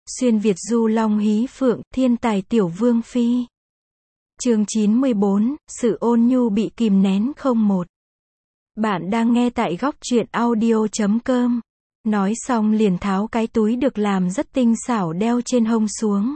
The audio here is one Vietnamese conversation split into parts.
Xuyên Việt du long hí phượng, thiên tài tiểu vương phi. Chương 94, sự ôn nhu bị kìm nén không một. Bạn đang nghe tại góc truyện audio.com. Nói xong liền tháo cái túi được làm rất tinh xảo đeo trên hông xuống.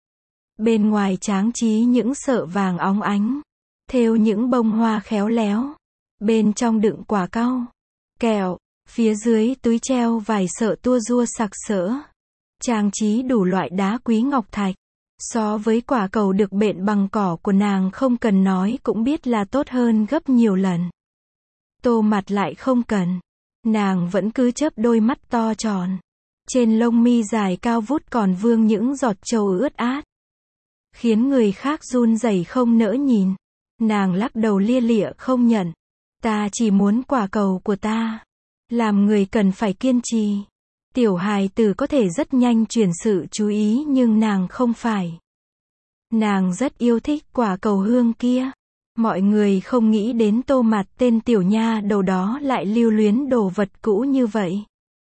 Bên ngoài tráng trí những sợi vàng óng ánh, thêu những bông hoa khéo léo. Bên trong đựng quả cau, kẹo, phía dưới túi treo vài sợi tua rua sặc sỡ. Trang trí đủ loại đá quý ngọc thạch. So với quả cầu được bện bằng cỏ của nàng không cần nói cũng biết là tốt hơn gấp nhiều lần. Tô Mặt lại không cần. Nàng vẫn cứ chớp đôi mắt to tròn. Trên lông mi dài cao vút còn vương những giọt trầu ướt át, khiến người khác run rẩy không nỡ nhìn. Nàng lắc đầu lia lịa không nhận. Ta chỉ muốn quả cầu của ta. Làm người cần phải kiên trì. Tiểu hài tử có thể rất nhanh chuyển sự chú ý nhưng nàng không phải. Nàng rất yêu thích quả cầu hương kia. Mọi người không nghĩ đến Tô Mặt tên tiểu nha đầu đó lại lưu luyến đồ vật cũ như vậy.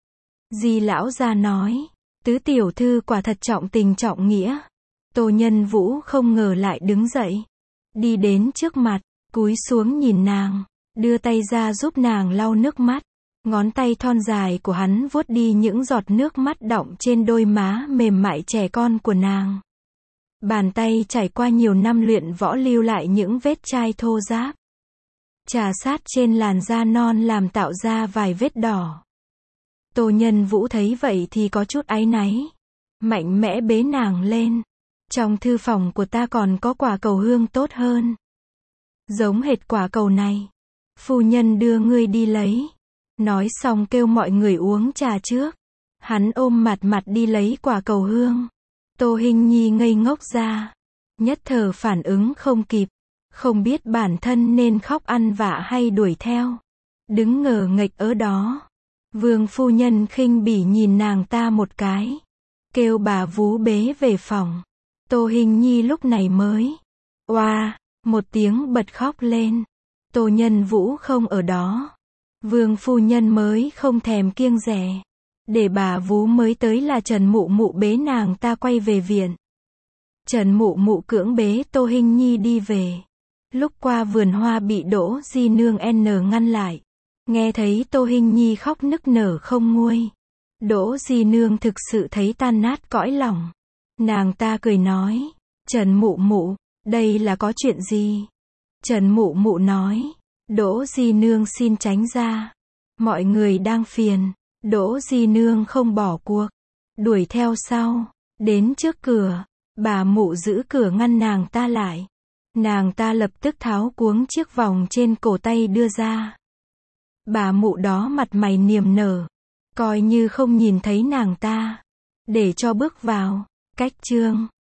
Di lão gia nói, tứ tiểu thư quả thật trọng tình trọng nghĩa. Tô Nhân Vũ không ngờ lại đứng dậy, đi đến trước mặt, cúi xuống nhìn nàng, đưa tay ra giúp nàng lau nước mắt. Ngón tay thon dài của hắn vuốt đi những giọt nước mắt đọng trên đôi má mềm mại trẻ con của nàng. Bàn tay trải qua nhiều năm luyện võ lưu lại những vết chai thô ráp, chà sát trên làn da non làm tạo ra vài vết đỏ. Tô Nhân Vũ thấy vậy thì có chút áy náy, mạnh mẽ bế nàng lên. Trong thư phòng của ta còn có quả cầu hương tốt hơn, giống hệt quả cầu này. Phu nhân đưa ngươi đi lấy. Nói xong kêu mọi người uống trà trước. Hắn ôm mặt đi lấy quả cầu hương. Tô Hinh Nhi ngây ngốc ra, nhất thời phản ứng không kịp, không biết bản thân nên khóc ăn vạ hay đuổi theo. Đứng ngờ nghệch ở đó. Vương phu nhân khinh bỉ nhìn nàng ta một cái, kêu bà vú bế về phòng. Tô Hinh Nhi lúc này mới oa một tiếng bật khóc lên. Tô Nhân Vũ không ở đó. Vương phu nhân mới không thèm kiêng dè. Để bà vú mới tới là Trần Mụ Mụ bế nàng ta quay về viện. Trần Mụ Mụ cưỡng bế Tô Hinh Nhi đi về. Lúc qua vườn hoa bị Đỗ Di Nương ngăn lại. Nghe thấy Tô Hinh Nhi khóc nức nở không nguôi. Đỗ Di Nương thực sự thấy tan nát cõi lòng. Nàng ta cười nói, Trần Mụ Mụ, đây là có chuyện gì? Trần Mụ Mụ nói, Đỗ Di Nương xin tránh ra. Mọi người đang phiền. Đỗ Di Nương không bỏ cuộc, đuổi theo sau, đến trước cửa. Bà Mụ giữ cửa ngăn nàng ta lại. Nàng ta lập tức tháo cuống chiếc vòng trên cổ tay đưa ra. Bà Mụ đó mặt mày niềm nở, coi như không nhìn thấy nàng ta, để cho bước vào. Cách chương